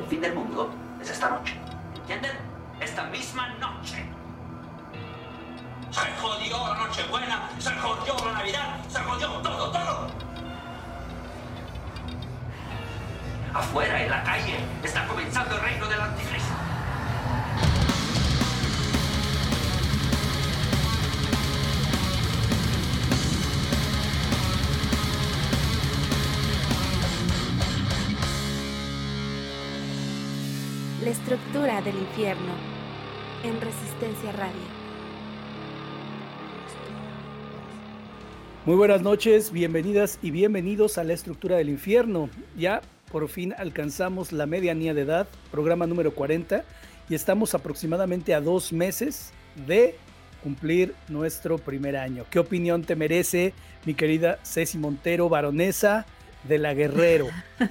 El fin del mundo es esta noche. ¿Entienden? Esta misma noche. Se jodió la Nochebuena, se jodió la Navidad, se jodió todo, todo. Afuera, en la calle, está comenzando el reino del anticristo. La estructura del infierno en Resistencia Radio. Muy buenas noches, bienvenidas y bienvenidos a La Estructura del Infierno. Ya por fin alcanzamos la medianía de edad, programa número 40, y estamos aproximadamente a 2 meses de cumplir nuestro primer año. ¿Qué opinión te merece, mi querida Ceci Montero, baronesa de la Guerrero?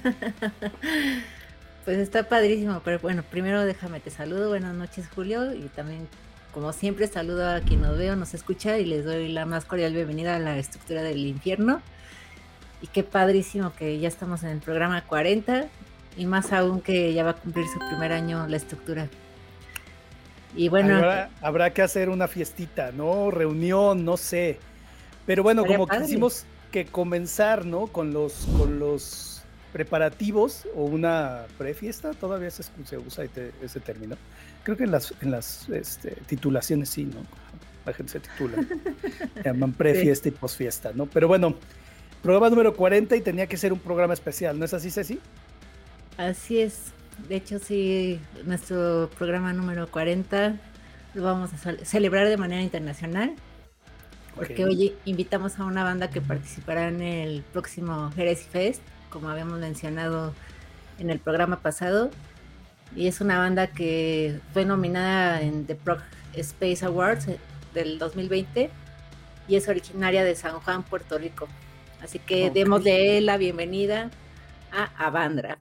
Pues está padrísimo, pero bueno, primero déjame te saludo, buenas noches Julio, y también como siempre saludo a quien nos ve o nos escucha y les doy la más cordial bienvenida a La Estructura del Infierno. Y qué padrísimo que ya estamos en el programa 40 y más aún que ya va a cumplir su primer año La Estructura. Y bueno, habrá que hacer una fiestita, ¿no? Reunión, no sé. Pero bueno, como padre. quisimos que comenzar, ¿no? Con los preparativos o una prefiesta, todavía se usa ese término. Creo que en las titulaciones sí, ¿no? La gente se titula. Llaman prefiesta y posfiesta, ¿no? Pero bueno, programa número 40 y tenía que ser un programa especial, ¿no es así, Ceci? Así es. De hecho, sí, nuestro programa número 40 lo vamos a celebrar de manera internacional. Porque hoy invitamos a una banda que participará en el próximo Heresy Fest, como habíamos mencionado en el programa pasado. Y es una banda que fue nominada en The Prog Space Awards del 2020 y es originaria de San Juan, Puerto Rico. Así que démosle la bienvenida a Avandra.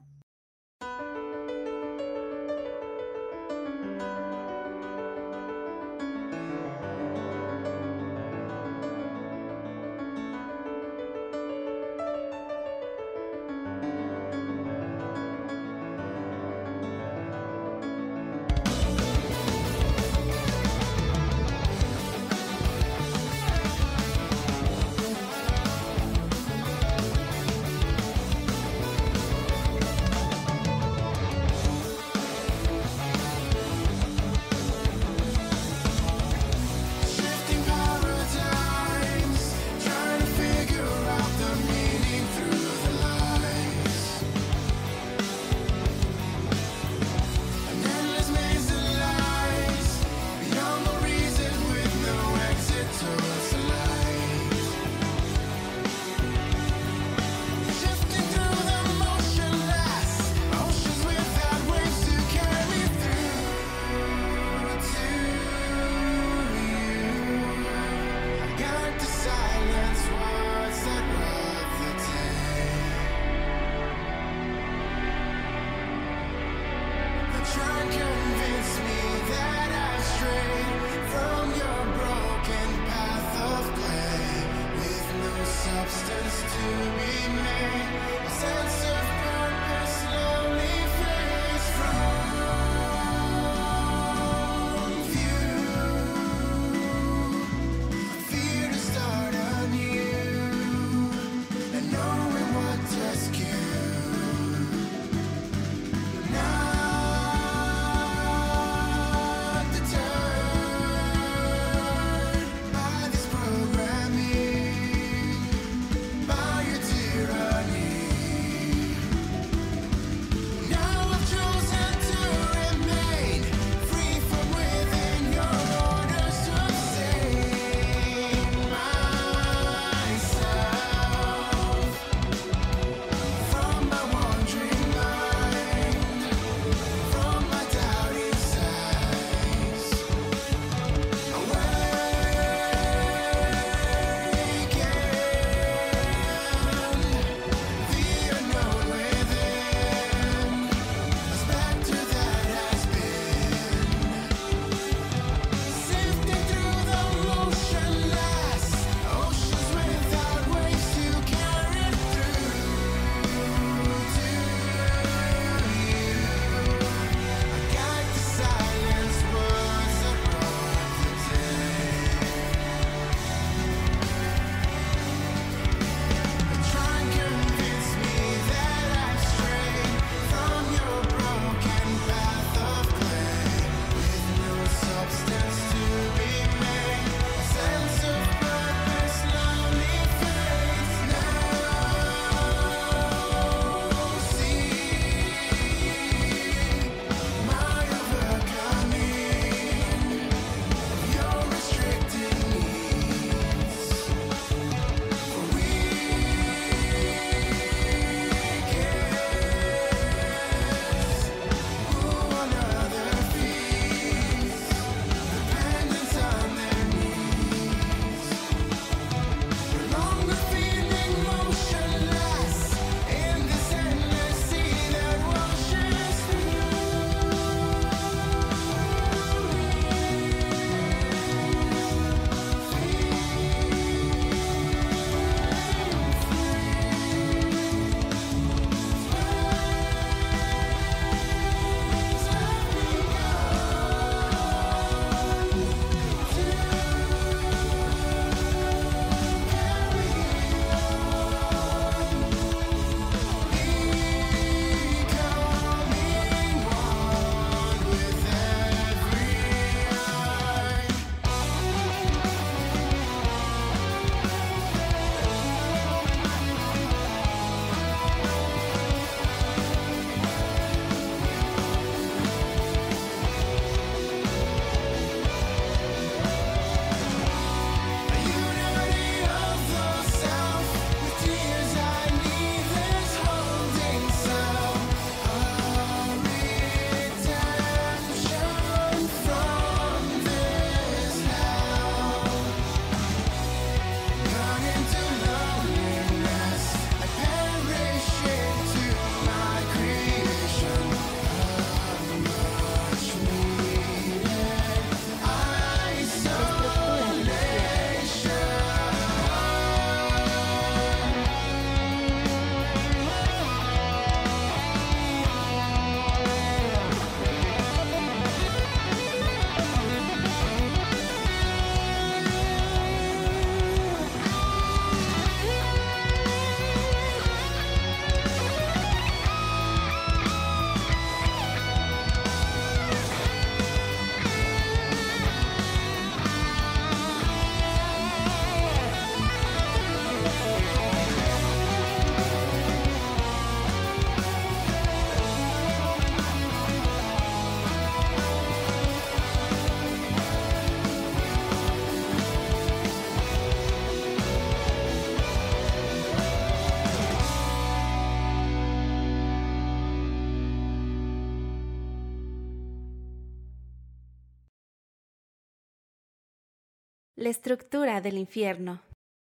La estructura del infierno.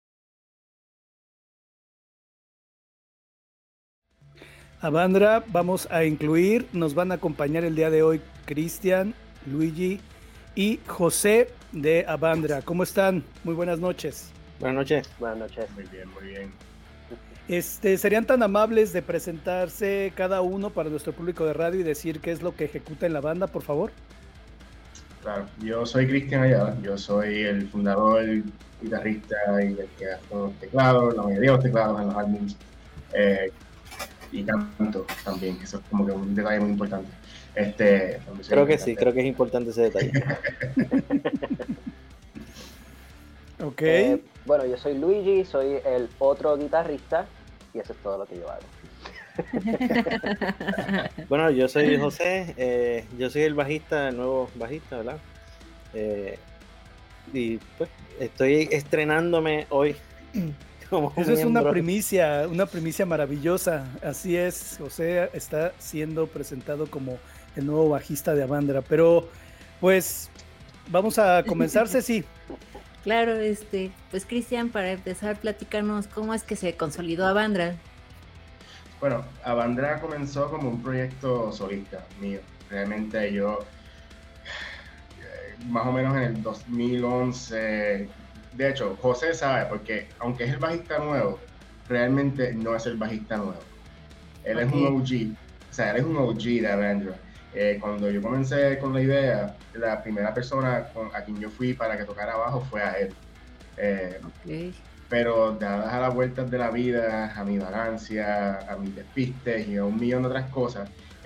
Avandra, vamos a incluir, nos van a acompañar el día de hoy Cristian, Luigi y José de Avandra. ¿Cómo están? Muy buenas noches. Buenas noches. Buenas noches. Muy bien, muy bien. ¿Serían tan amables de presentarse cada uno para nuestro público de radio y decir qué es lo que ejecuta en la banda, por favor? Claro, yo soy Cristian Ayala, yo soy el fundador, guitarrista y el que hace los teclados, la mayoría de los teclados en los álbumes. Y canto también, eso es como que un detalle muy importante. Creo que sí, creo que es importante ese detalle. Ok. Bueno, yo soy Luigi, soy el otro guitarrista y eso es todo lo que yo hago. Bueno, yo soy José, yo soy el bajista, el nuevo bajista, ¿verdad? Y pues estoy estrenándome hoy. Eso es una primicia maravillosa. Así es, José está siendo presentado como el nuevo bajista de Avandra. Pero pues vamos a comenzar, Ceci. Claro, pues Cristian, para empezar, platícanos cómo es que se consolidó Avandra. Bueno, Avandra comenzó como un proyecto solista mío. Realmente yo, más o menos en el 2011, de hecho, José sabe, porque aunque es el bajista nuevo, realmente no es el bajista nuevo. Él es un OG, o sea, él es un OG de Avandra. Cuando yo comencé con la idea, la primera persona a quien yo fui para que tocara bajo fue a él. Pero dadas a las vueltas de la vida, a mi vagancia, a mis despistes y a un millón de otras cosas,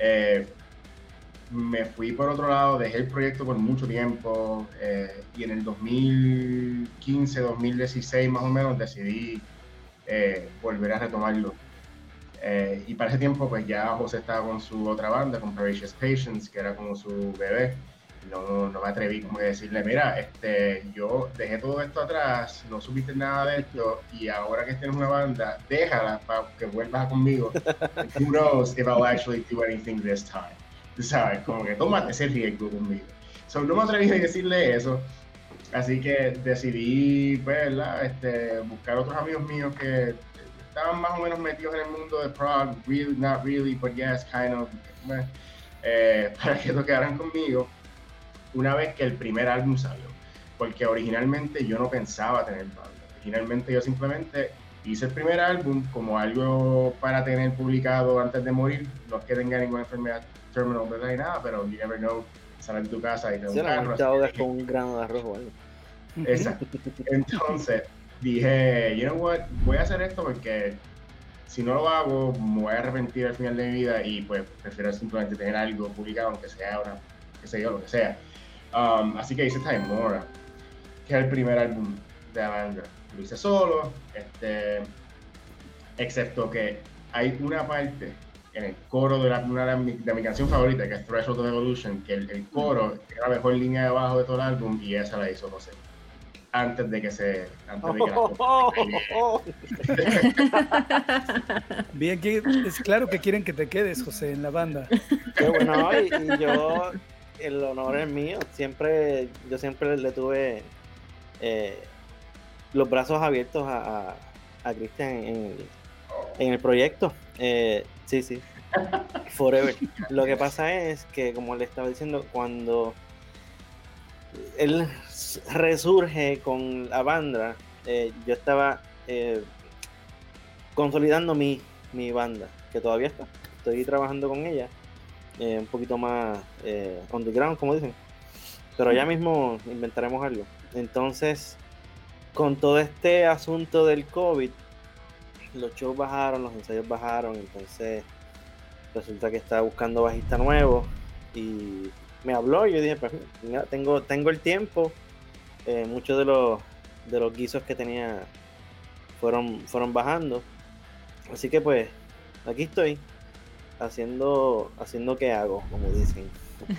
me fui por otro lado, dejé el proyecto por mucho tiempo y en el 2015, 2016 más o menos decidí volver a retomarlo. Y para ese tiempo pues ya José estaba con su otra banda, con Voracious Patience, que era como su bebé. No me atreví como que decirle, mira, yo dejé todo esto atrás, no supiste nada de esto y ahora que tienes una banda, déjala para que vuelvas conmigo. Who knows if I'll actually do anything this time. Tú sabes, como que tómate ese riesgo conmigo. So, no me atreví a decirle eso, así que decidí, pues, ¿verdad? Buscar otros amigos míos que estaban más o menos metidos en el mundo de prog, really, not really, but yes, kind of, para que tocaran conmigo una vez que el primer álbum salió, porque originalmente yo no pensaba tener banda. Originalmente yo simplemente hice el primer álbum como algo para tener publicado antes de morir. No es que tenga ninguna enfermedad terminal, ¿verdad? Y nada, pero you never know, sales de tu casa y te un carro. Te ahogas con un grano de arroz o algo. Exacto. Entonces dije, you know what, voy a hacer esto porque si no lo hago me voy a arrepentir al final de mi vida y pues prefiero simplemente tener algo publicado, aunque sea una, qué sé yo, lo que sea. Así que hice Time Mora, que es el primer álbum de Avandra. Lo hice solo, excepto que hay una parte en el coro de mi canción favorita, que es Threshold of Evolution, que el coro es la mejor línea de bajo de todo el álbum y esa la hizo José. Antes de que Bien, es claro que quieren que te quedes, José, en la banda. Qué bueno, y yo, el honor es mío. Yo siempre le tuve los brazos abiertos a Cristian en el proyecto. Sí. Forever. Lo que pasa es que, como le estaba diciendo, cuando él resurge con Avandra, yo estaba consolidando mi banda, que todavía estoy trabajando con ella, un poquito más on the ground, como dicen, pero ya mismo inventaremos algo. Entonces, con todo este asunto del COVID, los shows bajaron, los ensayos bajaron, entonces resulta que estaba buscando bajista nuevo y me habló y yo dije, pues mira, tengo el tiempo. Muchos de los guisos que tenía fueron bajando, así que pues aquí estoy haciendo qué hago, como dicen.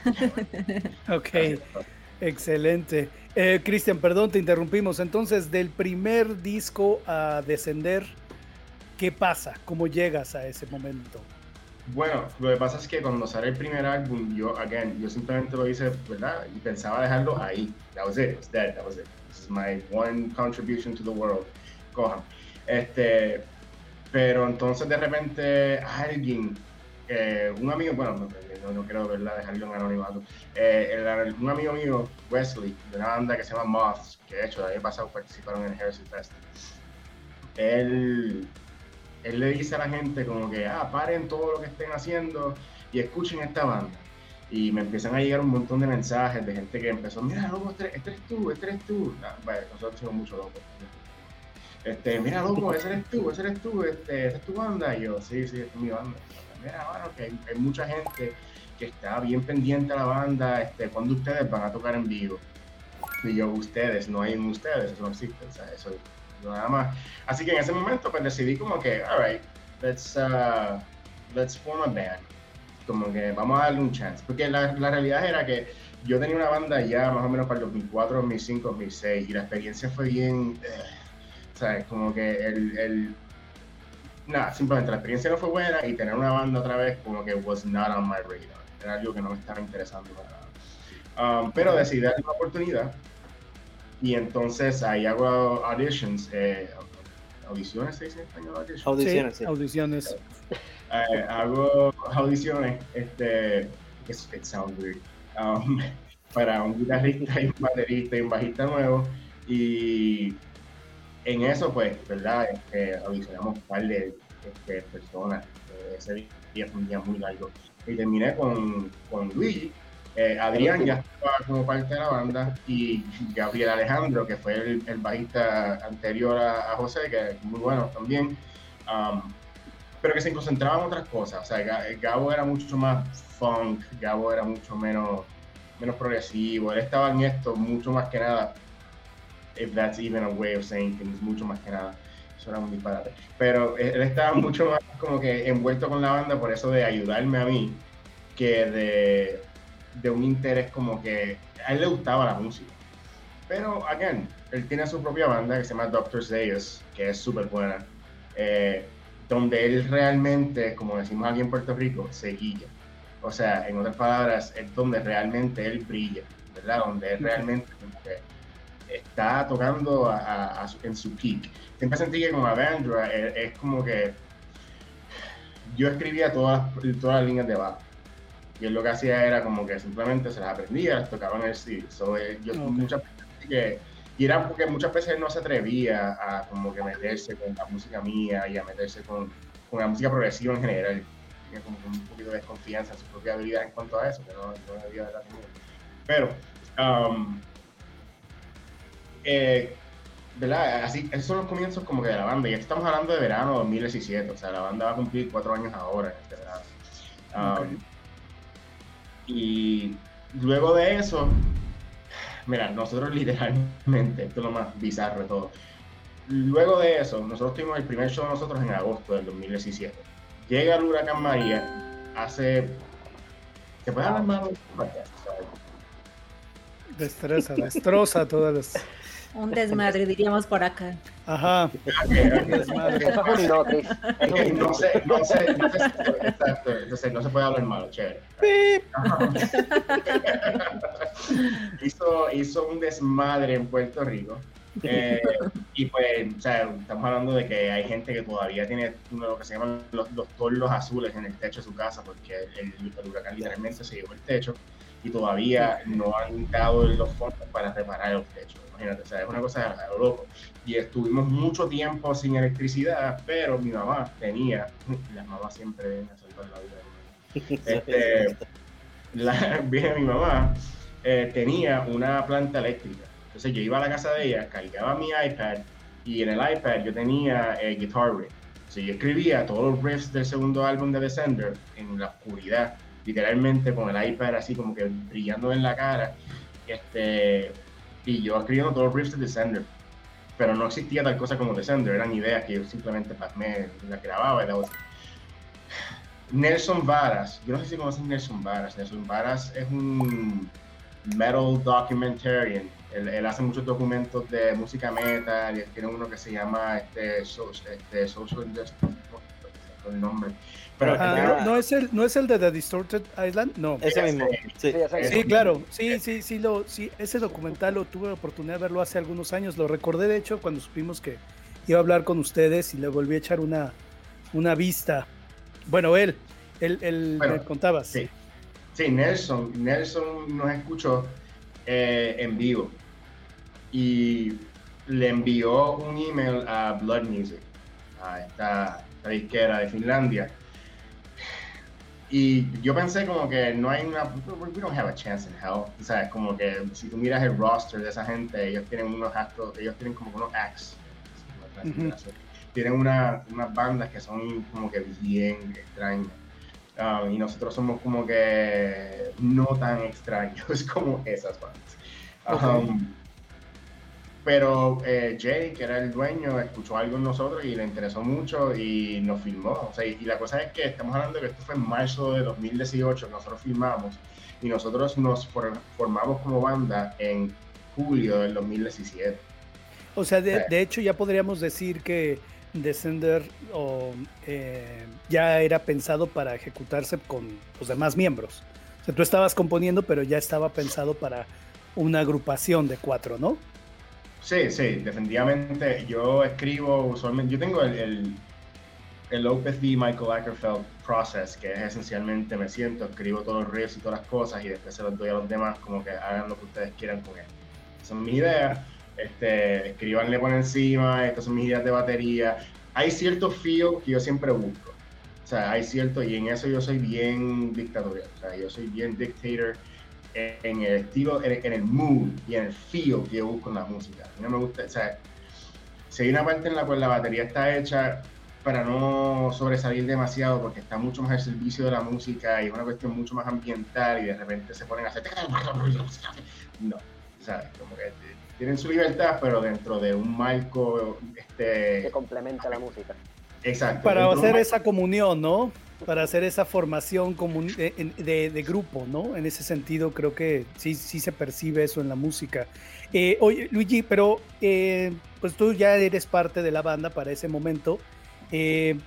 Ok, excelente. Cristian, perdón, te interrumpimos. Entonces, del primer disco a Descender, ¿qué pasa? ¿Cómo llegas a ese momento? Bueno, lo que pasa es que cuando sale el primer álbum, yo simplemente lo hice, ¿verdad? Y pensaba dejarlo ahí. That was it. It was dead. That was it. This is my one contribution to the world. Cojan. Pero entonces de repente alguien, un amigo, bueno, no quiero, ¿verdad?, dejarlo en anonimato. Un amigo mío, Wesley, de una banda que se llama Moths, que de hecho el año pasado participaron en el Heresy Fest. Él le dice a la gente como que, paren todo lo que estén haciendo y escuchen esta banda. Y me empiezan a llegar un montón de mensajes de gente que empezó, mira, loco, este eres tú. Bueno, nosotros somos mucho locos. Mira, loco, ese eres tú, esa es tu banda. Y yo, sí, es mi banda. Mira, bueno, que hay mucha gente que está bien pendiente a la banda, cuando ustedes van a tocar en vivo. Y yo, ustedes, no hay en ustedes, eso no existe, o sea, eso nada más. Así que en ese momento pues decidí como que, alright, let's form a band. Como que vamos a darle un chance. Porque la realidad era que yo tenía una banda ya más o menos para el 2004, 2005, 2006 y la experiencia fue bien, ¿sabes? Como que nada, simplemente la experiencia no fue buena y tener una banda otra vez como que was not on my radar. Era algo que no me estaba interesando para nada. Pero decidí darle una oportunidad. Y entonces ahí hago auditions, audiciones, ¿se dice en español? Audiciones, sí. sí. Audiciones. Hago audiciones, it sounds weird, para un guitarrista y un baterista y un bajista nuevo. Y en eso, pues, ¿verdad? Audicionamos un par de personas. Ese día fue un día muy largo. Y terminé con Luigi. Adrián ya estaba como parte de la banda y Gabriel Alejandro, que fue el bajista anterior a José, que es muy bueno también, pero que se concentraba en otras cosas. O sea, Gabo era mucho más funk, Gabo era mucho menos progresivo, él estaba en esto mucho más que nada, if that's even a way of saying things, mucho más que nada. Eso era un disparate. Pero él estaba mucho más como que envuelto con la banda por eso de ayudarme a mí, que de un interés como que a él le gustaba la música. Pero, again, él tiene su propia banda que se llama Dr. Zayas, que es súper buena, donde él realmente, como decimos aquí en Puerto Rico, se guilla. O sea, en otras palabras, es donde realmente él brilla, ¿verdad? Donde él realmente está tocando en su peak. Siempre sentí que con Avandra es como que yo escribía todas las líneas de bajo. Y él lo que hacía era como que simplemente se las aprendía, las tocaba en el CD. Muchas veces y era porque muchas veces él no se atrevía a como que meterse con la música mía y a meterse con la música progresiva en general. Tenía como que un poquito de desconfianza en su propia habilidad en cuanto a eso, que no debía de la tener. Pero, ¿verdad? Así, esos son los comienzos como que de la banda. Y estamos hablando de verano 2017, o sea, la banda va a cumplir 4 años ahora en este verano. Okay. Y luego de eso, mira, nosotros literalmente, esto es lo más bizarro de todo. Luego de eso, nosotros tuvimos el primer show de nosotros en agosto del 2017. Llega el huracán María, ¿se puede hablar más? Destroza todas las... Un desmadre, diríamos por acá. Ajá. Desmadre. Eso es un notice. No sé, exacto, entonces no se puede hablar malo, chévere. Hizo un desmadre en Puerto Rico. Y pues, o sea, estamos hablando de que hay gente que todavía tiene lo que se llaman los torlos azules en el techo de su casa porque el huracán literalmente se llevó el techo y todavía no han dado los fondos para reparar los techos. Imagínate, o sea, es una cosa a lo loco. Y estuvimos mucho tiempo sin electricidad, pero mi mamá tenía, las mamás siempre vienen a salvar la vida de mi mamá tenía una planta eléctrica. Entonces yo iba a la casa de ella, cargaba mi iPad y en el iPad yo tenía Guitar Riff. Entonces yo escribía todos los riffs del segundo álbum de Descender en la oscuridad, literalmente con el iPad así como que brillando en la cara. Y yo escribiendo todos los riffs de Descender. Pero no existía tal cosa como Descender, eran ideas que yo simplemente me las grababa y Nelson Varas, yo no sé si conocen Nelson Varas. Nelson Varas es un metal documentarian. Él hace muchos documentos de música metal y tiene uno que se llama Social Injustice. recuerdo el nombre. Pero ¿no es el de The Distorted Island? No. Ese mismo. Sí, claro. Sí, ese documental lo tuve la oportunidad de verlo hace algunos años. Lo recordé, de hecho, cuando supimos que iba a hablar con ustedes y le volví a echar una vista. Bueno, él me contabas. Sí, Nelson nos escuchó en vivo y le envió un email a Blood Music, a esta disquera de Finlandia. Y yo pensé como que no hay we don't have a chance in hell. O sea, como que si tú miras el roster de esa gente, ellos tienen como unos acts. Tienen unas bandas que son como que bien extrañas. Y nosotros somos como que no tan extraños como esas bandas. Pero Jay, que era el dueño, escuchó algo en nosotros y le interesó mucho y nos filmó. O sea, y la cosa es que estamos hablando de que esto fue en marzo de 2018, nosotros filmamos y nosotros nos formamos como banda en julio del 2017. O sea, de hecho ya podríamos decir que Descender ya era pensado para ejecutarse con los demás miembros. O sea, tú estabas componiendo, pero ya estaba pensado para una agrupación de 4, ¿no? Sí, definitivamente. Yo escribo usualmente, yo tengo el Opeth Michael Ackerfeld process, que es esencialmente me siento, escribo todos los riffs y todas las cosas y después se los doy a los demás como que hagan lo que ustedes quieran con él. Esa es mi idea. Escribanle por encima, estas son mis ideas de batería. Hay cierto feel que yo siempre busco. O sea, hay cierto, y en eso yo soy bien dictatorial. O sea, yo soy bien dictator en el estilo, en el mood y en el feel que yo busco en la música. A mí no me gusta, o sea, si hay una parte en la cual la batería está hecha para no sobresalir demasiado porque está mucho más al servicio de la música y es una cuestión mucho más ambiental y de repente se ponen a hacer... No, o sea, como que tienen su libertad, pero dentro de un marco... que complementa la música. Exacto. Para hacer esa comunión, ¿no? Para hacer esa formación de grupo, ¿no? En ese sentido creo que sí se percibe eso en la música. Oye, Luigi, pero pues tú ya eres parte de la banda para ese momento. ¿Qué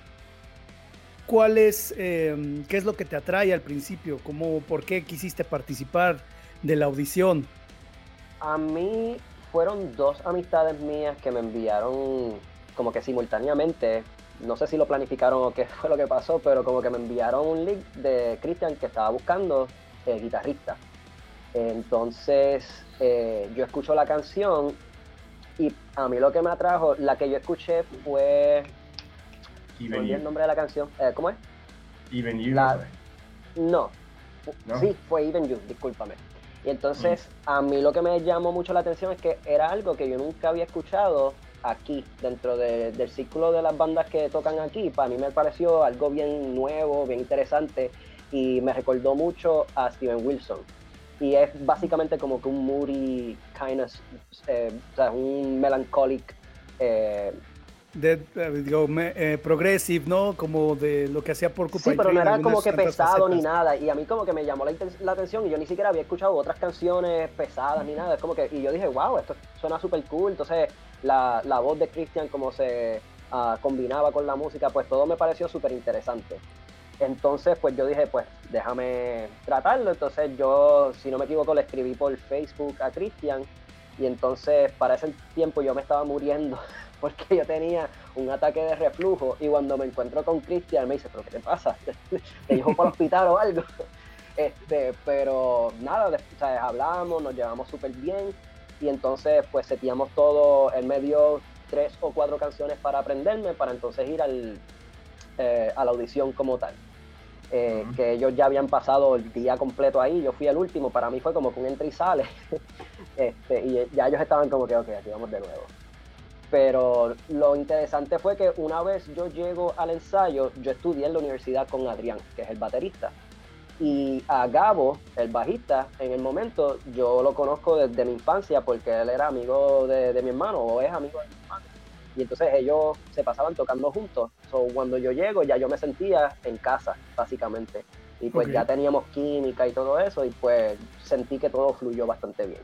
es lo que te atrae al principio? ¿Por qué quisiste participar de la audición? A mí fueron 2 amistades mías que me enviaron como que simultáneamente. No sé si lo planificaron o qué fue lo que pasó, pero como que me enviaron un link de Christian que estaba buscando guitarrista. Entonces yo escucho la canción y a mí lo que me atrajo, la que yo escuché fue... ¿No olvidé el nombre de la canción? ¿Cómo es? Even You. No. Sí, fue Even You, discúlpame. Y entonces a mí lo que me llamó mucho la atención es que era algo que yo nunca había escuchado aquí, dentro del círculo de las bandas que tocan aquí. Para mí me pareció algo bien nuevo, bien interesante y me recordó mucho a Steven Wilson. Y es básicamente como que un moody kind of, o sea, un melancholic progressive, ¿no? Como de lo que hacía Porcupine Tree. Sí, pero no era como que pesado facetas. ni nada. Y a mí como que me llamó la atención y yo ni siquiera había escuchado otras canciones pesadas ni nada. Es como que, y yo dije, wow, esto suena súper cool. Entonces la voz de Christian, como se combinaba con la música, pues todo me pareció súper interesante. Entonces pues yo dije, pues déjame tratarlo. Entonces yo, si no me equivoco, le escribí por Facebook a Christian y entonces para ese tiempo yo me estaba muriendo porque yo tenía un ataque de reflujo y cuando me encuentro con Christian me dice, ¿pero qué te pasa? ¿Te llevo para el hospital o algo? Pero nada, o sea, hablamos, nos llevamos súper bien y entonces pues seteamos todo. Él me dio 3 o 4 canciones para aprenderme para entonces ir a la audición como tal. Que ellos ya habían pasado el día completo ahí, yo fui el último, para mí fue como que un entra y sale. Y ya ellos estaban como que, ok, aquí vamos de nuevo. Pero lo interesante fue que una vez yo llego al ensayo, yo estudié en la universidad con Adrián, que es el baterista. Y a Gabo, el bajista, en el momento yo lo conozco desde mi infancia porque él era amigo de mi hermano, o es amigo de mi hermano. Y entonces ellos se pasaban tocando juntos. So, cuando yo llego ya yo me sentía en casa, básicamente. Y pues ya teníamos química y todo eso, y pues sentí que todo fluyó bastante bien.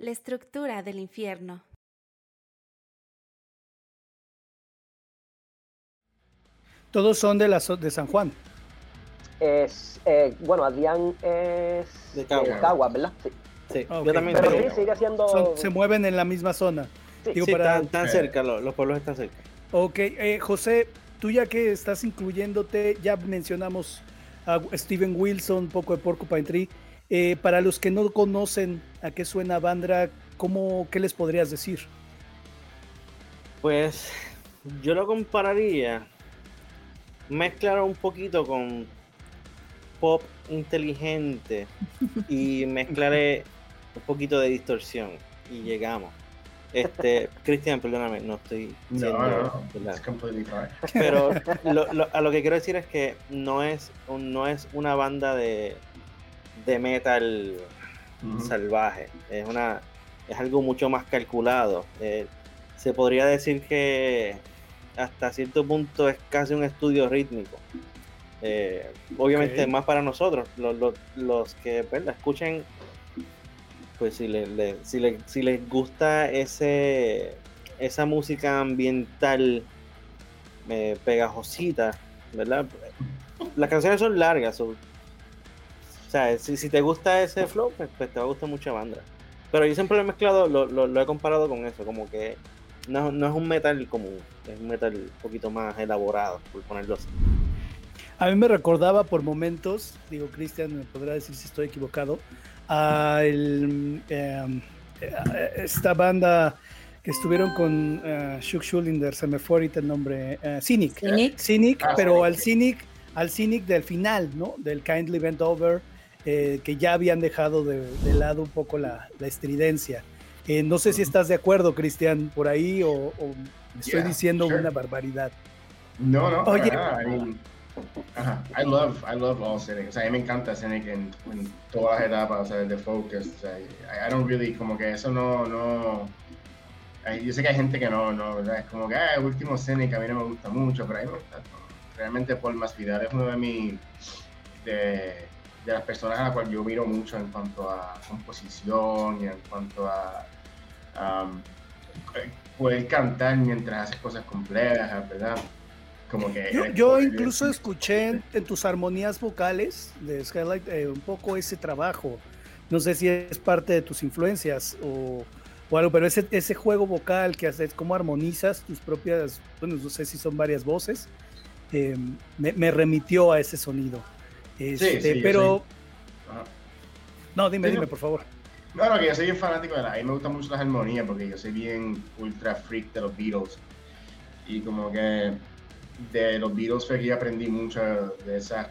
La estructura del infierno. Todos son de San Juan. Bueno, Adrián es De Caguas, ¿verdad? Sí. Sí, Ok. yo también Pero creo. sí, sigue siendo... Se mueven en la misma zona. Sí. Digo, Sí, para... están cerca, los pueblos están cerca. Ok, José, tú ya que estás incluyéndote, ya mencionamos a Steven Wilson, un poco de Porcupine Tree. Para los que no conocen a qué suena Avandra, ¿qué les podrías decir? Pues yo lo compararía, mezclar un poquito con pop inteligente y mezclaré un poquito de distorsión y llegamos. Cristian, perdóname, no estoy diciendo, No, ¿verdad? it's completely fine. Pero a lo que quiero decir es que no es una banda de metal salvaje, es algo mucho más calculado. Se podría decir que hasta cierto punto es casi un estudio rítmico. Obviamente más para nosotros, los que la escuchen, pues si les gusta esa música ambiental pegajosita, ¿verdad? Las canciones son largas, o sea, si te gusta ese flow, pues te va a gustar mucha banda. Pero yo siempre lo he mezclado, lo he comparado con eso, como que no es un metal común, es un metal un poquito más elaborado, por ponerlo así. A mí me recordaba por momentos, digo, Cristian me podrá decir si estoy equivocado, a esta banda que estuvieron con Shug Schulinder, se me fue ahorita el nombre, Cynic, pero al Cynic del final, ¿no? Del Kindly Bent Over, que ya habían dejado de lado un poco la estridencia. No sé si estás de acuerdo, Cristian, por ahí, o estoy diciendo una barbaridad. No, Oye, I love all Cynic. O sea, a mí me encanta Cynic en todas las etapas, o sea, desde Focus. O sea, I don't really, como que eso no. Yo sé que hay gente que no, ¿verdad? Es como que, el último Cynic a mí no me gusta mucho, pero a mí me gusta. Realmente Paul Masvidal es uno de las personas a las cuales yo miro mucho en cuanto a composición y en cuanto a poder cantar mientras haces cosas complejas, ¿verdad? Como que yo incluso escuché en tus armonías vocales de Skylight un poco ese trabajo. No sé si es parte de tus influencias o algo, pero ese juego vocal que haces, cómo armonizas tus propias, bueno, no sé si son varias voces, me remitió a ese sonido. Pero... No, dime, por favor. No, que yo soy bien fanático a mí me gustan mucho las armonías porque yo soy bien ultra freak de los Beatles. Y como que de los Beatles fue que yo aprendí mucho de esas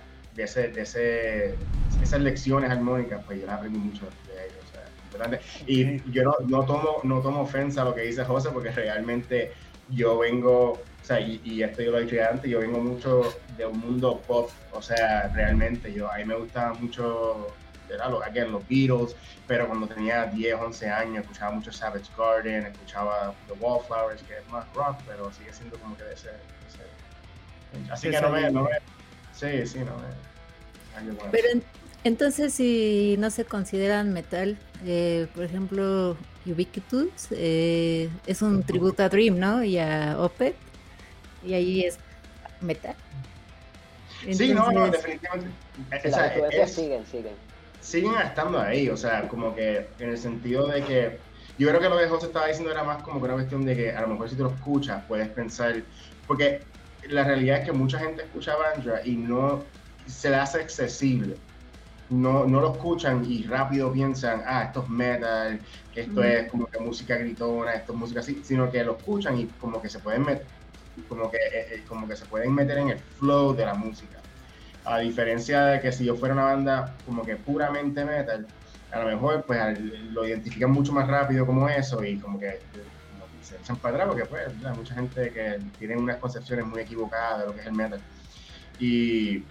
lecciones armónicas, pues yo las aprendí mucho de ellos. O sea, importante. Y yo no tomo ofensa a lo que dice José, porque realmente yo vengo, o sea, y esto yo lo he dicho ya antes, yo vengo mucho de un mundo pop, o sea, realmente a mí me gustaba mucho los Beatles, pero cuando tenía 10, 11 años escuchaba mucho Savage Garden, escuchaba The Wallflowers, que es más rock, pero sigue siendo como que de ese así que no me sí, no me... Pero entonces, si no se consideran metal, por ejemplo, Ubiquitous es un tributo a Dream, ¿no? Y a Opeth, y ahí es metal. Entonces, sí, no, definitivamente. Las influencias siguen estando ahí, o sea, como que en el sentido de que yo creo que lo que José estaba diciendo era más como que una cuestión de que a lo mejor si tú lo escuchas puedes pensar, porque la realidad es que mucha gente escucha Avandra y no se le hace accesible. No lo escuchan y rápido piensan, esto es metal, esto es como que música gritona, esto es música así, sino que lo escuchan y como que se pueden meter, como que se pueden meter en el flow de la música. A diferencia de que si yo fuera una banda como que puramente metal, a lo mejor pues lo identifican mucho más rápido como eso y como que se echan para atrás porque pues hay mucha gente que tiene unas concepciones muy equivocadas de lo que es el metal. Y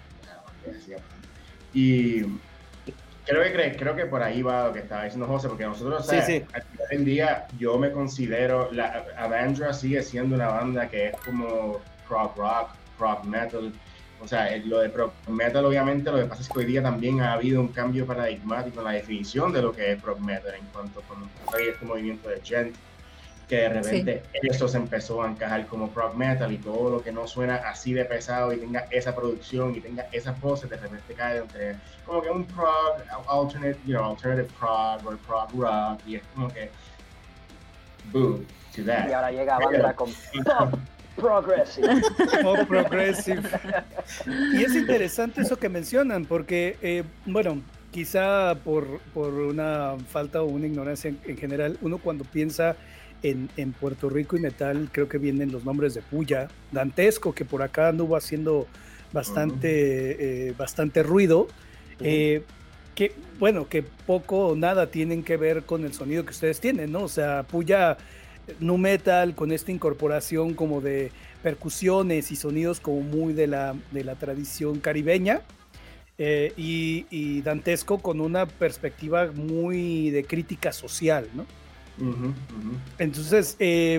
creo que por ahí va lo que estaba diciendo José, porque nosotros, al final del día, yo me considero, Avandra sigue siendo una banda que es como prog rock, prog metal, O sea, lo de prog metal, obviamente, lo que pasa es que hoy día también ha habido un cambio paradigmático en la definición de lo que es prog metal, en cuanto a este movimiento de gent, que de repente eso se empezó a encajar como prog metal, y todo lo que no suena así de pesado y tenga esa producción y tenga esas voces, de repente cae entre como que un prog, alternative prog o prog rock, y es como que boom to that. Y ahora llega banda con pop progressive. Pop progressive. Y es interesante eso que mencionan, porque, bueno, quizá por una falta o una ignorancia en general, uno cuando piensa en Puerto Rico y metal, creo que vienen los nombres de Puya, Dantesco, que por acá anduvo haciendo bastante ruido, que bueno, que poco o nada tienen que ver con el sonido que ustedes tienen, ¿no? O sea, Puya nu metal con esta incorporación como de percusiones y sonidos como muy de la tradición caribeña, y Dantesco con una perspectiva muy de crítica social, ¿no? Entonces,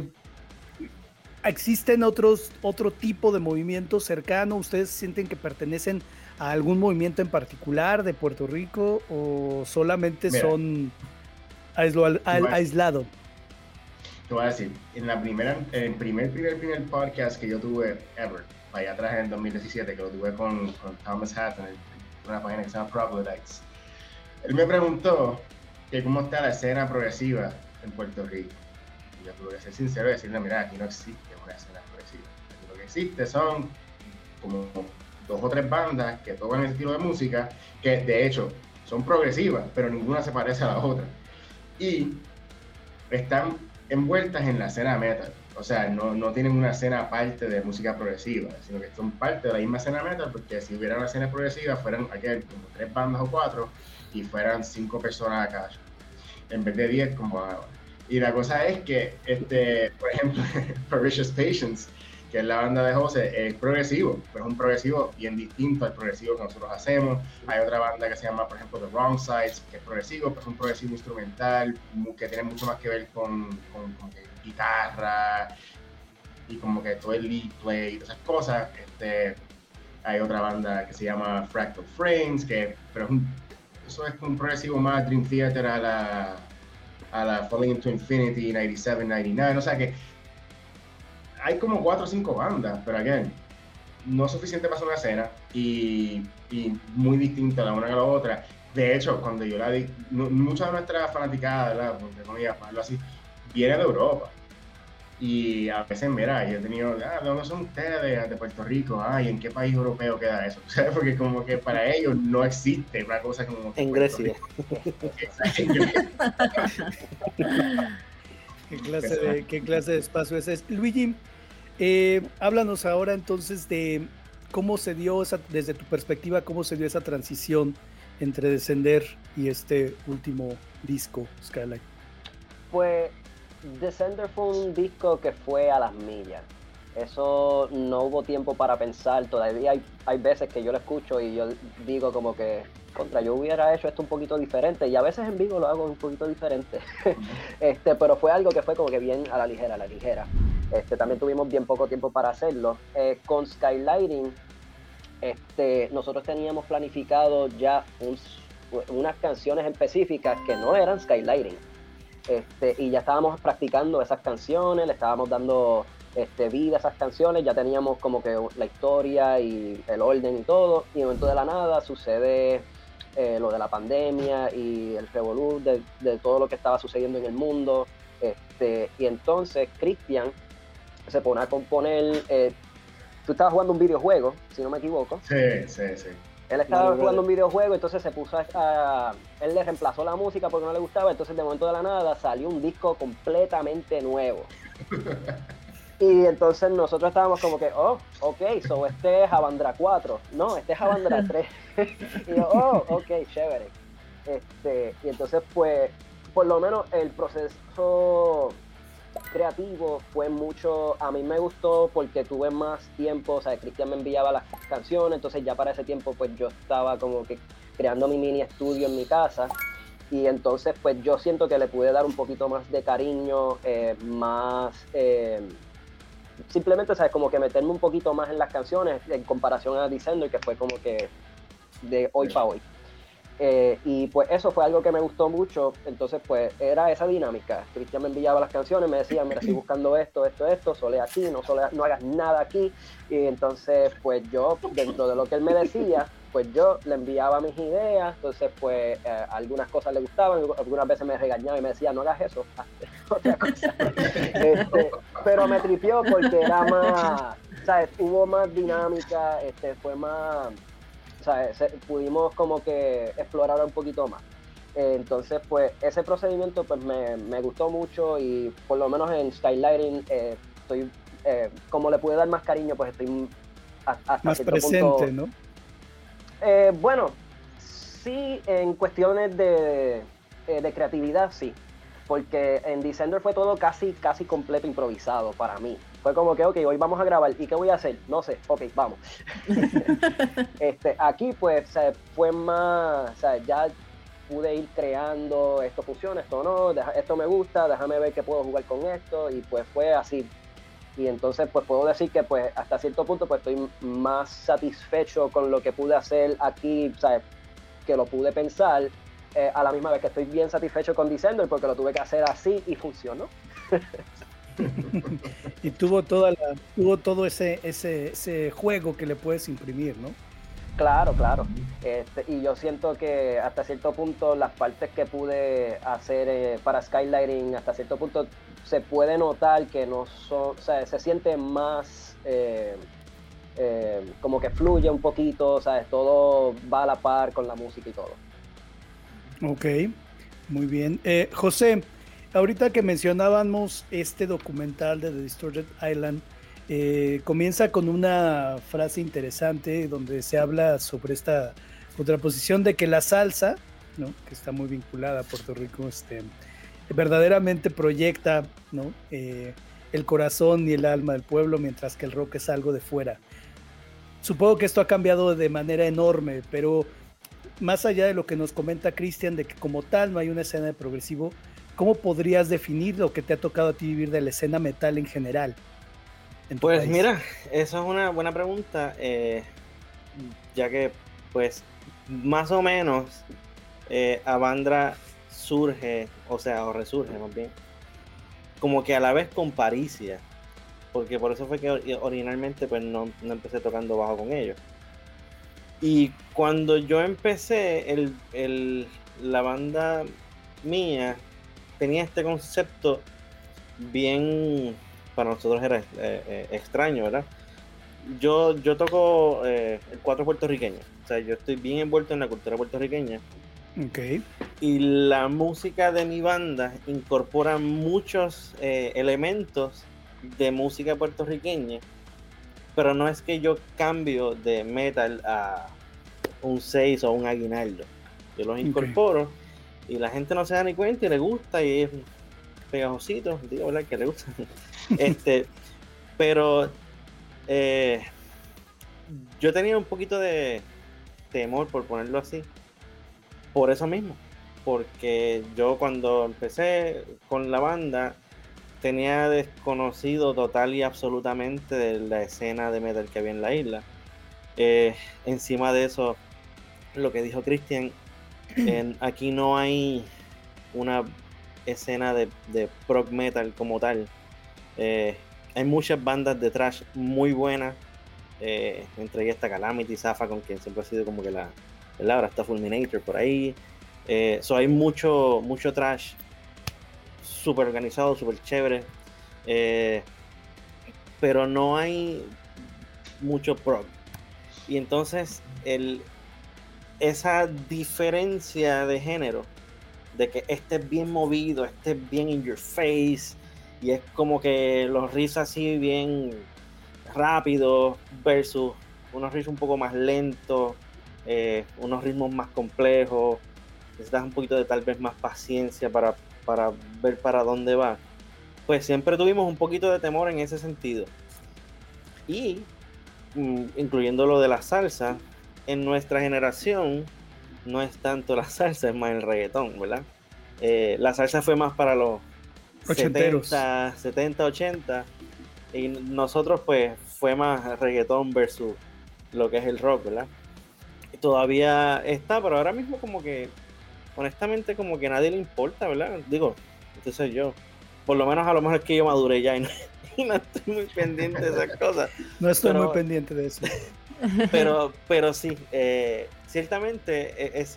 ¿existen otro tipo de movimientos cercano? ¿Ustedes sienten que pertenecen a algún movimiento en particular de Puerto Rico o solamente son aislado? Te voy a decir, en el primer podcast que yo tuve ever, allá atrás en el 2017, que lo tuve con Thomas Hatton, en una página que se llama Troglodytes, él me preguntó que cómo está la escena progresiva en Puerto Rico. Y yo tuve que ser sincero y decirle, mira, aquí no existe una escena progresiva. Aquí lo que existe son como 2 o 3 bandas que tocan ese estilo de música, que de hecho son progresivas, pero ninguna se parece a la otra. Y están envueltas en la escena metal. O sea, no tienen una escena aparte de música progresiva, sino que son parte de la misma escena metal, porque si hubiera una escena progresiva, fueran aquí como 3 bandas o 4 y fueran 5 personas acá, en vez de 10 como ahora. Y la cosa es que, por ejemplo, Pericious Patience, que es la banda de José, es progresivo, pero es un progresivo bien distinto al progresivo que nosotros hacemos. Hay otra banda que se llama, por ejemplo, The Wrong Sides, que es progresivo, pero es un progresivo instrumental, que tiene mucho más que ver con guitarra y como que todo el lead play, todas esas cosas. Hay otra banda que se llama Fractal Frames, pero eso es un progresivo más Dream Theater a la Falling Into Infinity, 97, 99, o sea que hay como 4 o 5 bandas, pero again, no es suficiente para hacer una escena y muy distinta la una que la otra. De hecho, cuando yo la di, mucha de nuestra fanaticada, ¿verdad? Porque no iba a ponerlo así, viene de Europa. Y a veces, mira, yo he tenido, ¿de dónde son ustedes? De Puerto Rico. ¿Y en qué país europeo queda eso? ¿Sabes? Porque como que para ellos no existe una cosa como... En Grecia. ¿Qué clase de espacio es ese? Luigi, háblanos ahora entonces de cómo se dio desde tu perspectiva, cómo se dio esa transición entre Descender y este último disco, Skyline. Pues Descender fue un disco que fue a las millas. Eso no hubo tiempo para pensar. Todavía hay veces que yo lo escucho y yo digo como que yo hubiera hecho esto un poquito diferente, y a veces en vivo lo hago un poquito diferente. Pero fue algo que fue como que bien a la ligera. También tuvimos bien poco tiempo para hacerlo. Con Skylighting, nosotros teníamos planificado ya unas canciones específicas que no eran Skylighting. Y ya estábamos practicando esas canciones, le estábamos dando vida a esas canciones, ya teníamos como que la historia y el orden y todo, y en un momento de la nada sucede lo de la pandemia y el revolú de todo lo que estaba sucediendo en el mundo, y entonces Cristian se pone a componer. Tú estabas jugando un videojuego, si no me equivoco. Sí. Él estaba jugando un videojuego, entonces se puso él le reemplazó la música porque no le gustaba, entonces de momento de la nada salió un disco completamente nuevo. Y entonces nosotros estábamos como que, ok, so este es Avandra 4, no, este es Avandra 3. Y yo, ok, chévere. Y entonces pues, por lo menos el proceso creativo fue mucho, a mí me gustó porque tuve más tiempo, o sea, Cristian me enviaba las canciones, entonces ya para ese tiempo pues yo estaba como que creando mi mini estudio en mi casa, y entonces pues yo siento que le pude dar un poquito más de cariño, más simplemente, ¿sabes? Como que meterme un poquito más en las canciones en comparación a Descender, que fue como que de hoy para hoy. Y pues eso fue algo que me gustó mucho. Entonces pues era esa dinámica. Cristian me enviaba las canciones, me decía, mira, estoy buscando esto, solea aquí, no hagas nada aquí. Y entonces pues yo, dentro de lo que él me decía, pues yo le enviaba mis ideas. Entonces pues algunas cosas le gustaban, algunas veces me regañaba y me decía, no hagas eso, otra cosa. Pero me tripió porque era más, ¿sabes? Hubo más dinámica, fue más... O sea, pudimos como que explorar un poquito más. Entonces, pues, ese procedimiento pues me gustó mucho y por lo menos en Skylighting estoy, como le pude dar más cariño, pues estoy hasta más cierto presente, punto, ¿no? Bueno, sí, en cuestiones de creatividad, sí. Porque en Descender fue todo casi completo improvisado para mí. Fue como que, ok, hoy vamos a grabar. ¿Y qué voy a hacer? No sé. Ok, vamos. Aquí, pues, fue más... O sea, ya pude ir creando, esto funciona, esto no, esto me gusta, déjame ver qué puedo jugar con esto. Y pues fue así. Y entonces, pues, puedo decir que, pues, hasta cierto punto, pues, estoy más satisfecho con lo que pude hacer aquí, ¿sabes? Que lo pude pensar. A la misma vez que estoy bien satisfecho con Descender porque lo tuve que hacer así y funcionó. Y tuvo todo ese juego que le puedes imprimir, ¿no? Claro. Y yo siento que hasta cierto punto las partes que pude hacer para Skylighting, hasta cierto punto se puede notar que no son, o sea, se siente más como que fluye un poquito, ¿sabes? Todo va a la par con la música y todo. Ok, muy bien. José, ahorita que mencionábamos este documental de The Distorted Island, comienza con una frase interesante donde se habla sobre esta contraposición de que la salsa, ¿no?, que está muy vinculada a Puerto Rico, verdaderamente proyecta, ¿no?, el corazón y el alma del pueblo, mientras que el rock es algo de fuera. Supongo que esto ha cambiado de manera enorme, pero más allá de lo que nos comenta Cristian, de que como tal no hay una escena de progresivo, ¿cómo podrías definir lo que te ha tocado a ti vivir de la escena metal en general? Pues país? Mira, esa es una buena pregunta, ya que pues más o menos Avandra surge, o resurge más bien, como que a la vez con Paricia, porque por eso fue que originalmente pues no empecé tocando bajo con ellos. Y cuando yo empecé, la banda mía tenía este concepto bien, para nosotros era extraño, ¿verdad? Yo toco el cuatro puertorriqueño, o sea, yo estoy bien envuelto en la cultura puertorriqueña. Okay. Y la música de mi banda incorpora muchos elementos de música puertorriqueña, pero no es que yo cambio de metal a un 6 o un aguinaldo. Yo los incorporo y la gente no se da ni cuenta y le gusta y es pegajosito, digo, ¿verdad? Que le gusta. Pero yo tenía un poquito de temor, por ponerlo así, por eso mismo, porque yo cuando empecé con la banda tenía desconocido total y absolutamente de la escena de metal que había en la isla. Encima de eso, lo que dijo Cristian, aquí no hay una escena de prog metal como tal. Hay muchas bandas de thrash muy buenas, entre ellas está Calamity, Zafa, con quien siempre ha sido como que ahora está Fulminator por ahí. Hay mucho thrash súper organizado, súper chévere, pero no hay mucho prog. Y entonces esa diferencia de género, de que este es bien movido, este es bien in your face, y es como que los riffs así bien rápidos versus unos riffs un poco más lentos, unos ritmos más complejos, necesitas un poquito de tal vez más paciencia para ver para dónde va. Pues siempre tuvimos un poquito de temor en ese sentido. Y incluyendo lo de la salsa, en nuestra generación no es tanto la salsa, es más el reggaetón, ¿verdad? La salsa fue más para los 70, 80, Y nosotros pues fue más reggaetón versus lo que es el rock, ¿verdad? Y todavía está, pero ahora mismo como que, honestamente, como que a nadie le importa, ¿verdad? Digo, este soy yo. Por lo menos a lo mejor es que yo maduré ya y no estoy muy pendiente de esas cosas. No estoy muy pendiente de eso. Pero sí, ciertamente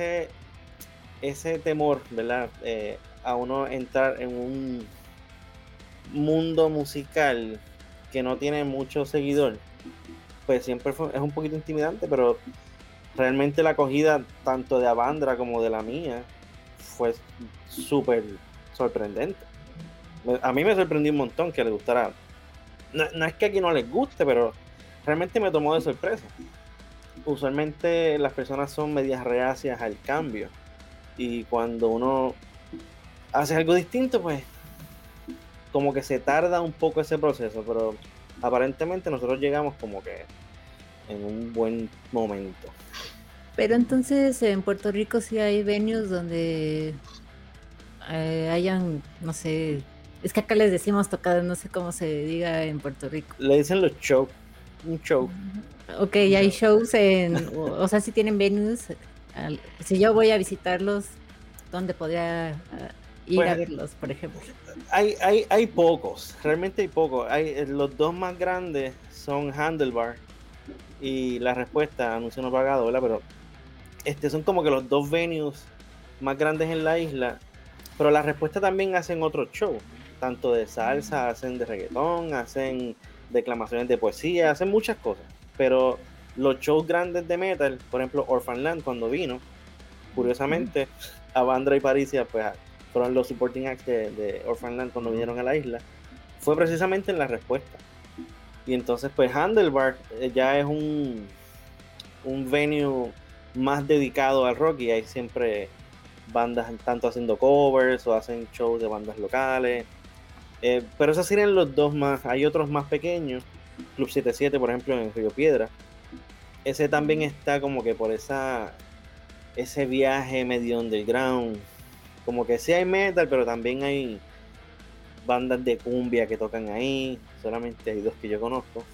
ese temor, ¿verdad? A uno entrar en un mundo musical que no tiene mucho seguidor, pues siempre es un poquito intimidante, pero realmente la acogida tanto de Avandra como de la mía fue súper sorprendente. A mí me sorprendió un montón que le gustara. No es que aquí no les guste, pero realmente me tomó de sorpresa. Usualmente las personas son medias reacias al cambio, y cuando uno hace algo distinto, pues como que se tarda un poco ese proceso, pero aparentemente nosotros llegamos como que en un buen momento. Pero entonces en Puerto Rico sí hay venues donde hayan, no sé, es que acá les decimos tocadas, no sé cómo se diga en Puerto Rico. Le dicen los shows, un show. Ok, hay shows o sea, si tienen venues. Si yo voy a visitarlos, ¿dónde podría ir pues, a verlos, por ejemplo? Hay pocos, realmente hay pocos. Los dos más grandes son Handlebar y La Respuesta, anuncio no pagado, ¿verdad? Pero son como que los dos venues más grandes en la isla. Pero La Respuesta también hacen otros shows, tanto de salsa, hacen de reggaetón, hacen declamaciones de poesía, hacen muchas cosas. Pero los shows grandes de metal, por ejemplo Orphanland, cuando vino, curiosamente Avandra y Paricia pues fueron los supporting acts de Orphanland cuando vinieron a la isla, fue precisamente en La Respuesta. Y entonces pues Handlebar ya es un venue más dedicado al rock, y hay siempre bandas tanto haciendo covers o hacen shows de bandas locales, pero esos serían los dos más. Hay otros más pequeños, Club 77 por ejemplo en Río Piedra, ese también está como que por ese viaje medio underground, como que sí hay metal, pero también hay bandas de cumbia que tocan ahí, solamente hay dos que yo conozco.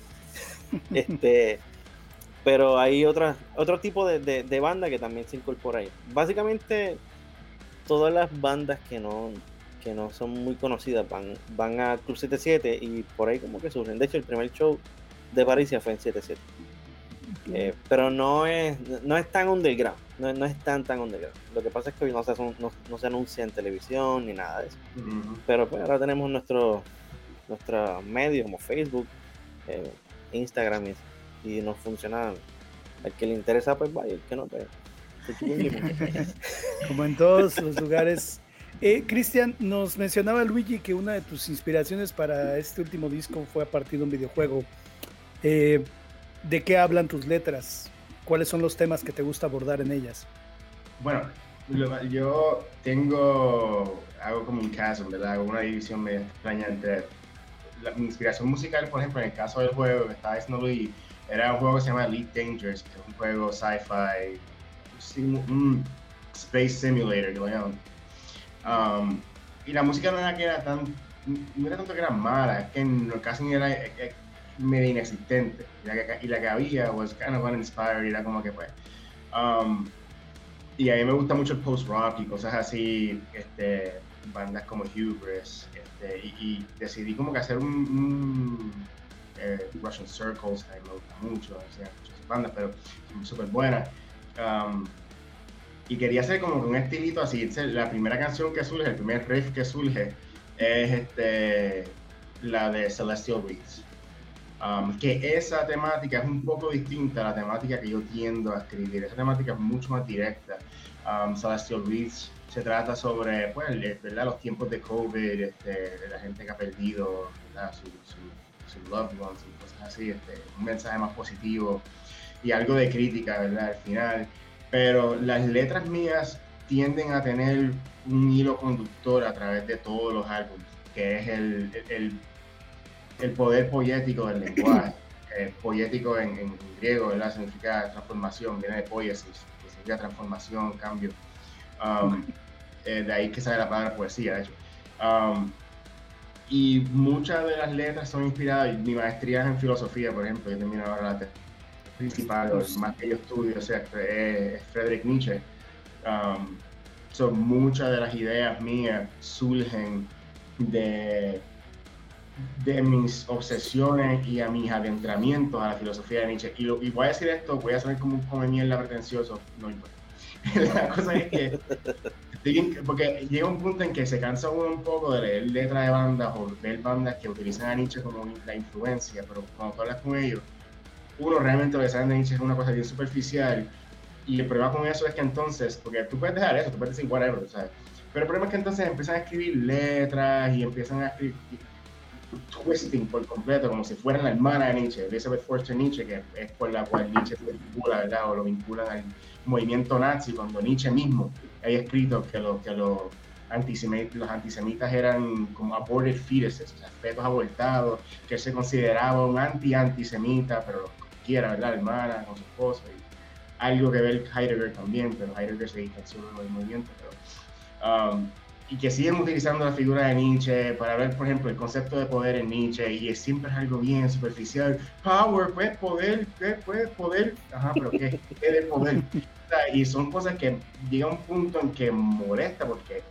Pero hay otro tipo de banda que también se incorpora ahí. Básicamente todas las bandas que no son muy conocidas van a Club 77 y por ahí como que surgen. De hecho el primer show de Paricia fue en 77. Pero no es tan underground, no es tan underground. Lo que pasa es que hoy no se anuncia en televisión ni nada de eso. Pero pues ahora tenemos nuestros medios como Facebook, Instagram, y nos funciona. Al que le interesa pues vaya, el que no pues como en todos los lugares. Cristian, nos mencionaba Luigi que una de tus inspiraciones para este último disco fue a partir de un videojuego. ¿De qué hablan tus letras? ¿Cuáles son los temas que te gusta abordar en ellas? Bueno, yo hago como un chasm, ¿verdad? Hago una división medio extraña entre mi inspiración musical, por ejemplo, en el caso del juego que estaba diciendo Luigi, era un juego que se llama Elite Dangerous, que es un juego sci-fi, un space simulator que lo llaman. Y la música no era tanto que era mala, es que casi ni era medio inexistente, y la que había was kind of uninspired, era como que pues y a mí me gusta mucho el post-rock y cosas así, bandas como Hubris, y decidí como que hacer un Russian Circles, que a mí me gusta mucho, muchas bandas, pero son súper buenas, y quería hacer como un estilito así. La primera canción que surge, el primer riff que surge es la de Celestial Reeds. Que esa temática es un poco distinta a la temática que yo tiendo a escribir. Esa temática es mucho más directa. Celestial Reeds se trata sobre pues, ¿verdad? Los tiempos de COVID, la gente que ha perdido su loved ones y cosas así, un mensaje más positivo y algo de crítica, ¿verdad? Al final. Pero las letras mías tienden a tener un hilo conductor a través de todos los álbumes, que es el poder poético del lenguaje. Poético en griego, ¿verdad? Significa transformación, viene de poiesis, que significa transformación, cambio. De ahí que sale la palabra poesía, de hecho. Y muchas de las letras son inspiradas, mi maestría es en filosofía, por ejemplo, yo termino ahora la principal, o el más que yo estudio, o sea, es Friedrich Nietzsche. Muchas de las ideas mías surgen de mis obsesiones y a mis adentramientos a la filosofía de Nietzsche. Y voy a decir esto, voy a sonar como un come mierda pretencioso, no importa. La cosa es que, porque llega un punto en que se cansa uno un poco de leer letras de bandas o ver bandas que utilizan a Nietzsche como la influencia, pero cuando tú hablas con ellos, uno realmente lo que saben de Nietzsche es una cosa bien superficial, y el problema con eso es que entonces, porque tú puedes dejar eso, tú puedes decir whatever, ¿sabes? Pero el problema es que entonces empiezan a escribir letras y empiezan a escribir twisting por completo, como si fueran la hermana de Nietzsche, Elizabeth Forster Nietzsche, que es por la cual Nietzsche se vincula, ¿verdad? O lo vinculan al movimiento nazi, cuando Nietzsche mismo había escrito que los antisemitas eran como aborted fetuses, o sea, fetos abortados, que él se consideraba un antisemita, pero lo quiera, ¿verdad? La hermana con su esposo, y algo que ver Heidegger también, pero Heidegger se distanció del movimiento, pero y que siguen utilizando la figura de Nietzsche para ver, por ejemplo, el concepto de poder en Nietzsche, y siempre es algo bien superficial. Power, pues, poder, poder. Ajá, pero ¿qué es de poder? O sea, y son cosas que llega a un punto en que molesta, porque,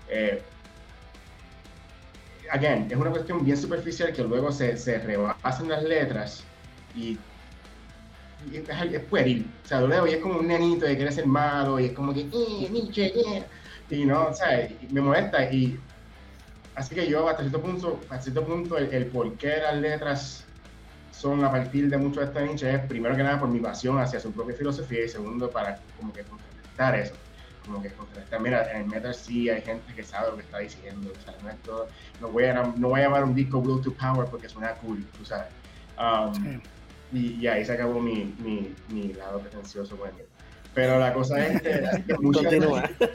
again, es una cuestión bien superficial que luego se rebasan las letras y es pueril. O sea, lo leo y es como un nenito que quiere ser malo, y es como que, Nietzsche, y no, o sea, me molesta, y así que yo hasta cierto punto el por qué las letras son a partir de mucho de esto de Nietzsche es primero que nada por mi pasión hacia su propia filosofía, y segundo para como que contrarrestar eso, como que contrarrestar, mira, en el metal sí hay gente que sabe lo que está diciendo, o sea, no es todo, no voy a llamar un disco Will to Power porque suena cool, tú sabes, y ahí se acabó mi lado pretencioso con él. Pero la cosa es que mucha de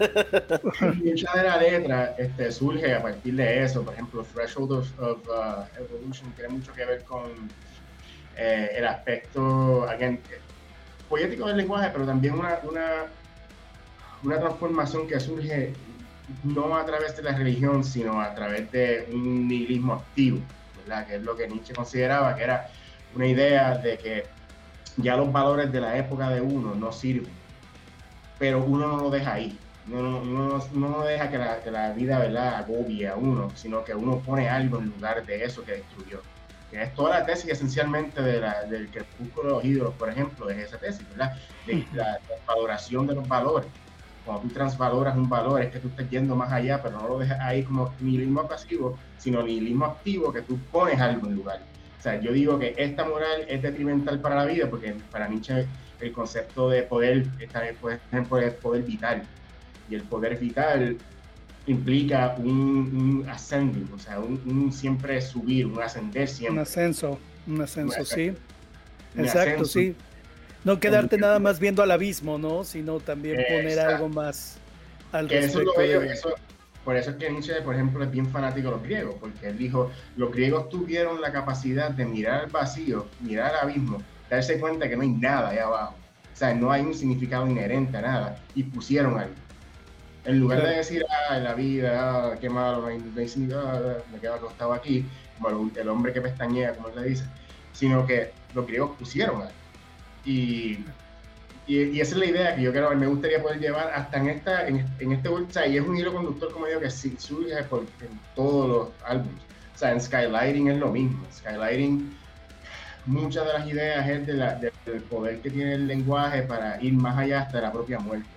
la letra surge a partir de eso. Por ejemplo, Threshold of Evolution tiene mucho que ver con el aspecto poético del lenguaje, pero también una transformación que surge no a través de la religión, sino a través de un nihilismo activo, ¿verdad? Que es lo que Nietzsche consideraba que era una idea de que ya los valores de la época de uno no sirven, pero uno no lo deja ahí, no deja que la vida, ¿verdad?, agobie a uno, sino que uno pone algo en lugar de eso que destruyó. Que es toda la tesis esencialmente del crepúsculo de los ídolos, por ejemplo, es esa tesis, ¿verdad? De la transvaloración de los valores. Cuando tú transvaloras un valor es que tú estás yendo más allá, pero no lo dejas ahí como nihilismo pasivo, sino nihilismo activo, que tú pones algo en lugar. O sea, yo digo que esta moral es detrimental para la vida, porque para Nietzsche el concepto de poder está en el poder vital, y el poder vital implica un ascending, o sea, un siempre subir, un ascender siempre. Un ascenso, sí. Exacto, sí. No quedarte nada más viendo al abismo, ¿no? Sino también poner algo más al respecto. Por eso es que Nietzsche, por ejemplo, es bien fanático de los griegos, porque él dijo, los griegos tuvieron la capacidad de mirar al vacío, mirar al abismo, darse cuenta que no hay nada ahí abajo. O sea, no hay un significado inherente a nada, y pusieron algo. En lugar de decir, la vida, qué malo, no hay significado, me quedo acostado aquí, como el hombre que pestañea, como él le dice, sino que los griegos pusieron algo. Y esa es la idea que yo creo que me gustaría poder llevar hasta en este o sea, y es un hilo conductor, como digo, que sí surge en todos los álbumes. O sea, en Skylighting es lo mismo. Skylighting, muchas de las ideas es del poder que tiene el lenguaje para ir más allá hasta la propia muerte.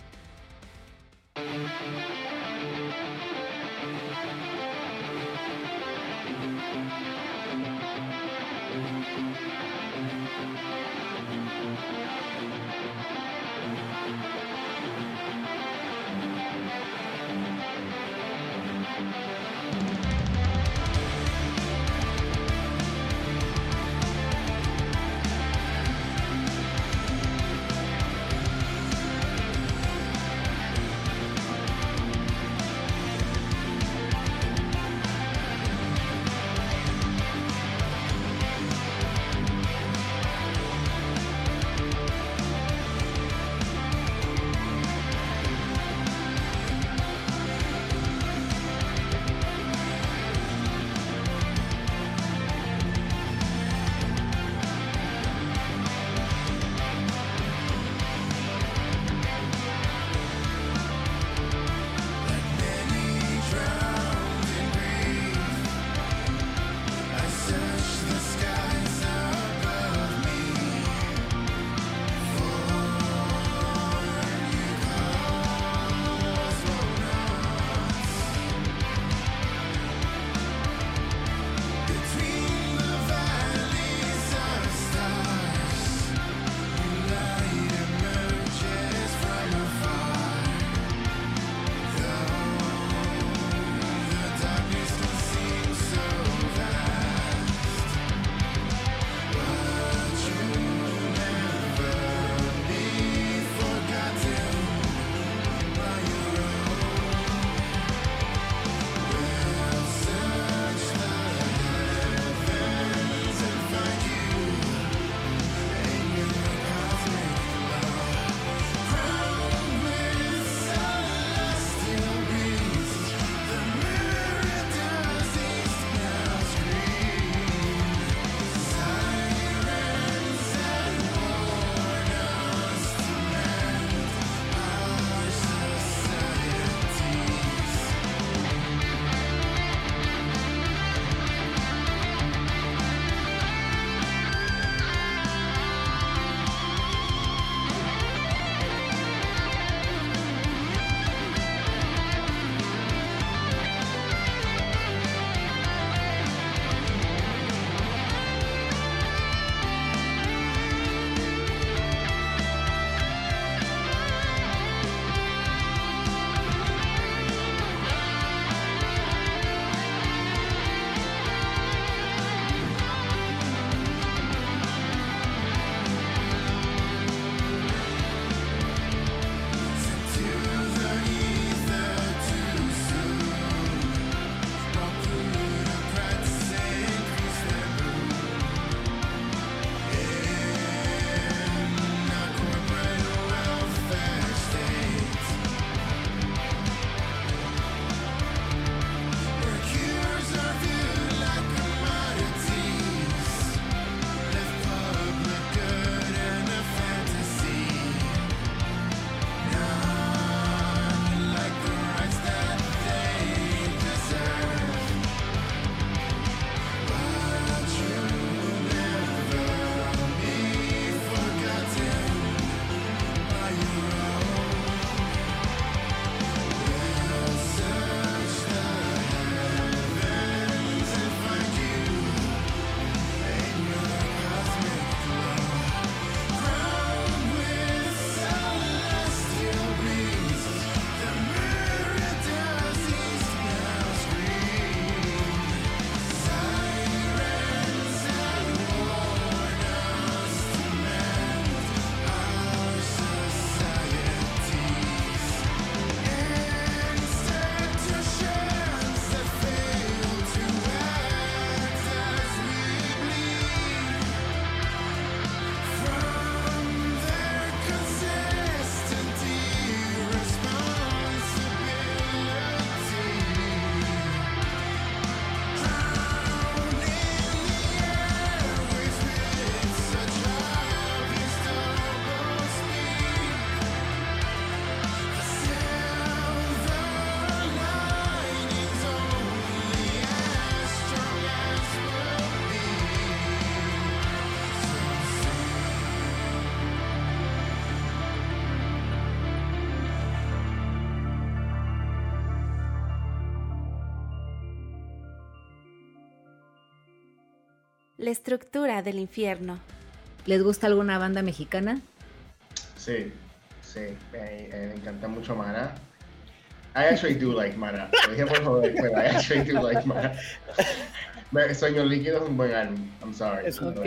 La estructura del infierno. ¿Les gusta alguna banda mexicana? Sí, me encanta mucho Maná. I actually do like Maná. Lo dije por joder, pero I actually do like Maná. Sueños Líquidos es un buen álbum. I'm sorry.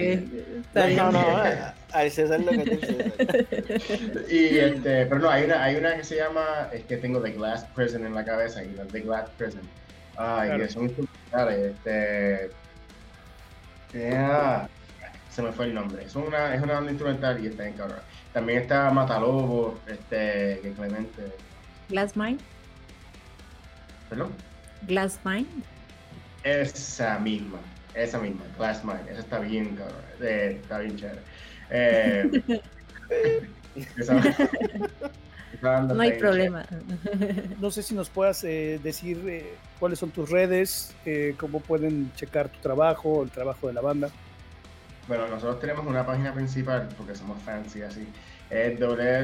Al César lo que te pero no, hay una que se llama, es que tengo The Glass Prison en la cabeza, y The Glass Prison. Ay, claro. Son instrumentales. Se me fue el nombre. Es una banda instrumental y está en cabrón. También está Matalobo, que Clemente. Glass Mind. ¿Perdón? Glass Mind. Esa misma, Glass Mind, esa está bien, cabrón, está bien chévere. No hay problema. No sé si nos puedas decir cuáles son tus redes, cómo pueden checar tu trabajo, el trabajo de la banda. Bueno, nosotros tenemos una página principal, porque somos fancy así, es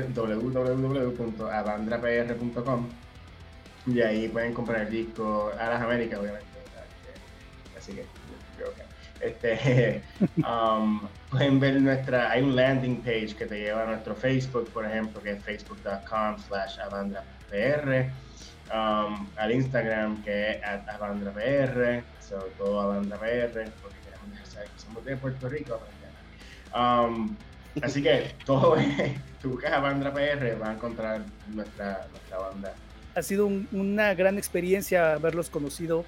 www.avandrapr.com, y ahí pueden comprar el disco a las Américas, obviamente. Así que creo que pueden ver hay un landing page que te lleva a nuestro Facebook, por ejemplo, que es facebook.com/avandrapr, al Instagram, que es @avandrapr, sobre todo avandrapr, porque queremos dejar saber que somos de Puerto Rico. Así que todo tú buscas avandrapr, vas a encontrar nuestra banda. Ha sido una gran experiencia haberlos conocido.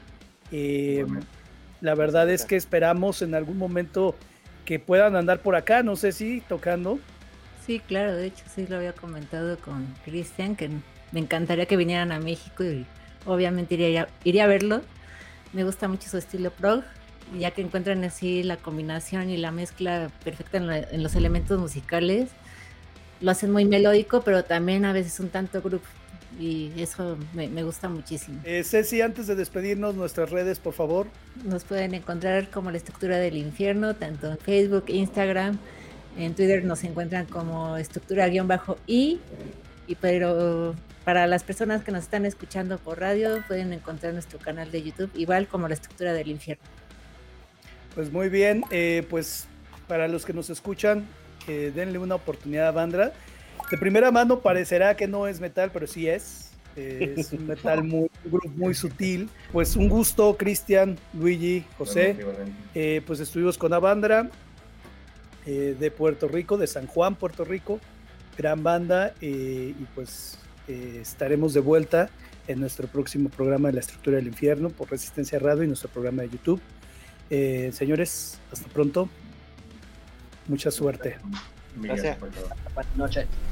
La verdad es que esperamos en algún momento que puedan andar por acá, no sé si tocando. Sí, claro, de hecho sí lo había comentado con Cristian, que me encantaría que vinieran a México y obviamente iría a verlo. Me gusta mucho su estilo prog, ya que encuentran así la combinación y la mezcla perfecta en los elementos musicales. Lo hacen muy melódico, pero también a veces un tanto groove. Y eso me gusta muchísimo. Ceci, antes de despedirnos, nuestras redes, por favor. Nos pueden encontrar como La Estructura del Infierno, tanto en Facebook, Instagram, en Twitter nos encuentran como estructura_i, pero para las personas que nos están escuchando por radio, pueden encontrar nuestro canal de YouTube, igual como La Estructura del Infierno. Pues muy bien, pues para los que nos escuchan, denle una oportunidad a Bandra. De primera mano parecerá que no es metal, pero sí es un metal muy sutil. Pues un gusto, Cristian, Luigi, José. Pues estuvimos con Avandra de Puerto Rico, de San Juan, Puerto Rico, gran banda, y pues estaremos de vuelta en nuestro próximo programa de La Estructura del Infierno por Resistencia Radio y nuestro programa de YouTube. Señores, hasta pronto. Mucha suerte. Gracias. Buenas noches.